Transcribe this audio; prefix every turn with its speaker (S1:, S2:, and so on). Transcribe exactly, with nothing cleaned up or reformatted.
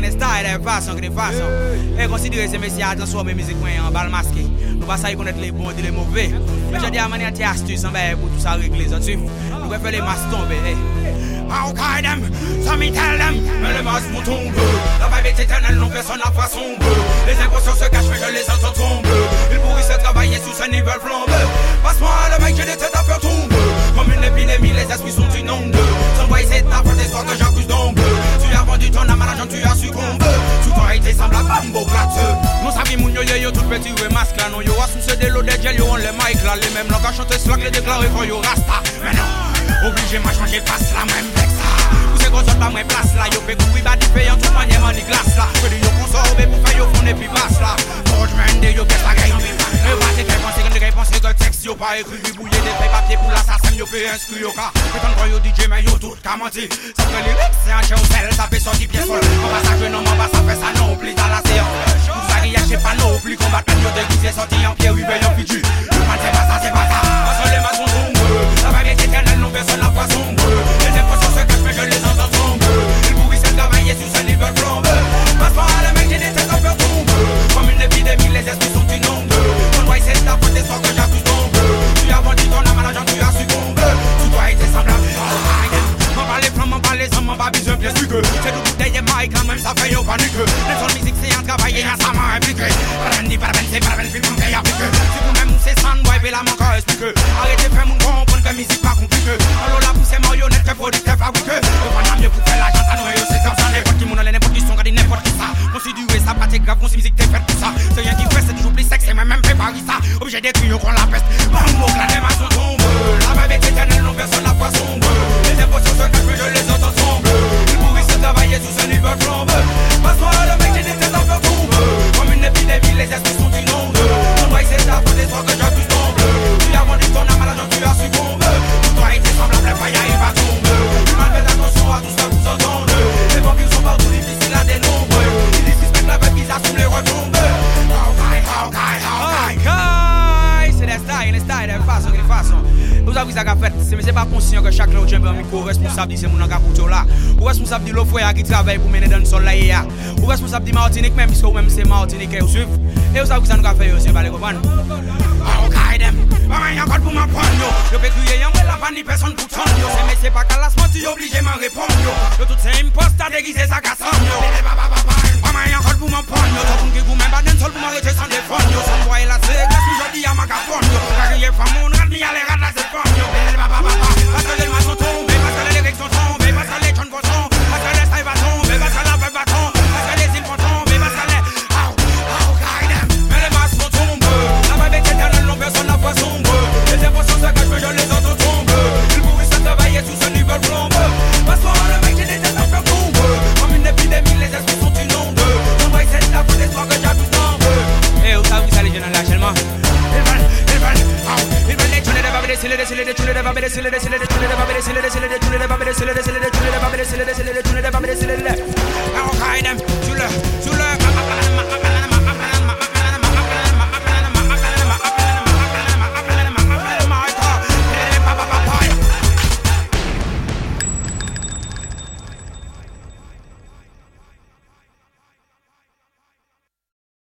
S1: style, style, de façon, de façon. Et considérez ces messieurs à transformer musique en bal masqué. Nous pas ça connaître les bons et les mauvais. Mais je dis à manière de astuce, pour tout ça régler. Nous pouvons faire les masses tomber. How can them? Some me tell them. Mais les masses vont tomber. La vibe est éternelle, non personne n'a pas sombre. Les inconscients se cachent, mais je les entends tomber. Ils pourrissent se travailler sous ce niveau flambe. Passe-moi le mec, j'ai des têtes à faire tomber. Comme une épidémie, les esprits sont inondés. Sans voix, c'est ta faute, histoire que j'accuse d'ombre. Tu as vendu ton âme à l'argent, tu as succombé. Tout aurait été semblable à Bambo Plateux. Nous savions, nous yo tout petit, ouais, masque là. Non, yo, à sous de l'eau de gel, yo, on les mic là. Les mêmes langues à chanter slack, les déclarer quand yo rasta. Mais non, obligé, m'a changé face la même texte. Vous c'est qu'on sort pas moins place là. Yo, fait couper, bah, du pays en toute manière, man, ni glace là. Que yo, qu'on sort, mais pour faire yo, fond et puis basse là. Faut je mène yo, qu'est-ce la gagne. Mais pas c'est qu'elle pense, qu'elle ne pense que le texte, yo, pas écrit, bouillé des feuilles papier pour l'assassin, yo, fait inscrit, yo, ka. Mais tant que yo, D J, mais yo, tout, qu'a menti. Ça fait lyrics, c'est un chien au sel, ça fait sortir pièce folle. On va ça, je non, on va ça, fait ça, non, plus dans la séance. Vous savez, y'a, je sais pas, non, plus combattre, yo, déguisé, sorti en pied, oui, ben, yo, fichu. Man, c'est pas ça, c'est pas ça. Parce que les maçons sont nombreux. La vibe est éternelle, non, personne n'a pas sombre. Les impressions se cachent, mais je les entends sombres. Ils pourrissent se travailler sous ce niveau flambe. Passe-moi à la mec, j'ai des têtes à faire tomber. Comme une épidémie, les esprits sont inondés. Ton doigt, c'est ta faute, histoire que j'accuse d'ombre. Tu as vendu ton âme à l'argent, tu as succombé. Tout doit être semblable. M'en parle les flammes, m'en parle les hommes, m'en pas besoin bien sûr que c'est tout bouteille et Mike, quand même ça fait yo panique. Les sons musique, c'est un travail et un ça m'a impliqué. Parabène, parabène, c'est parabène, film, on paye appliqué. Si vous-même, c'est Sandboy, et la manque à expliquer. Arrêtez, fais mon comprendre que musique pas compliqué. Alors la pousse est marionnette, que produit, que fabriqué. Le bon mieux pour faire l'argent, t'as noué, c'est comme ça. N'importe qui, mon allait, n'importe qui, son gars, n'importe qui ça. Considérez ça, pas t'es grave, qu'on musique, t'es fait tout ça. C'est rien qui fait, c'est toujours plus sexe, et même préparer ça. Obligé d'écrire qu'on la peste. Bambo, la démarche tombe. La vibe est éternelle, non personne n'a pas sombre. Les émotions se cachent, mais je les entends sombres. Ils pourrissent se travailler sous ce niveau flambe. Passe-moi le mec, j'ai des têtes à faire tomber. Comme une épidémie, les esprits sont inondés. Ton doigt, c'est ta faute, histoire que j'accuse d'ombre. Tu as vendu ton âme à l'argent, tu as succombé. Tout doit être semblable, le faille, il va tomber. Tu m'as fait attention à tout ce que vous entendez. Les vampires sont partout difficiles à dénombrer. Ils disrespectent la bête bizarre sous les retombées. C'est des styles, des styles, des façons, des façons. Vous avez vu ça qu'a fait, c'est pas conscient que chaque l'autre champion micro responsable de ce monde qui est là. Ou responsable de l'autre frère qui travaille pour mener dans le sol là. Ou responsable de Martinique même, puisque vous-même c'est Martinique et vous suivez. Et vous savez que ça nous a fait aussi, vous allez comprendre. Oh, guide maman y'a encore pour m'apprendre. Je peux crier, y'a moi la vanne, personne pour prendre. C'est mais c'est pas qu'à la semaine, tu es obligé de m'en répondre. De toutes ces impostes, t'as déguisé ça casse. Maman y'a encore pour m'apprendre. T'as pour qui vous même pas d'un seul pour m'arrêter sans défendre. Sans moi et la c'est glace, je dis à ma capone. Car il y a femme, on rate, mais y'a les rats là, c'est femme. Parce que les mains sont tombées, parce que les lyrics sont tombés, parce que les chants vont tomber, parce que les styles vont tomber, parce que la peuple va tomber, parce que les îles vont tomber, parce que les... Oh, oh, guide mais les masses vont tomber. La vibe est éternelle, non personne n'a pas sombre. Les émotions se cachent, mais je les entends tomber. Ils pourrissent se travailler sous ce niveau flambe. Passe-moi le mec, j'ai des têtes à faire tomber. Comme une épidémie, les esprits sont inondés. Ton doigt, c'est la faute, histoire que j'abuse d'ombre. Eh, où ça, vous allez, je n'en lâche tellement. Ils veulent, ils veulent, oh, ils veulent les tuner, les babes, les cils, les cils, les tuner, les babes, les cils, les cils, les tuner, les babes, les cils, les cils, les tuner, les babes, les cils, les cils, les tuner, les babes, les cils, les cils, les tuner, les babes, les cils, les... Oh, guide them, tu le, tu le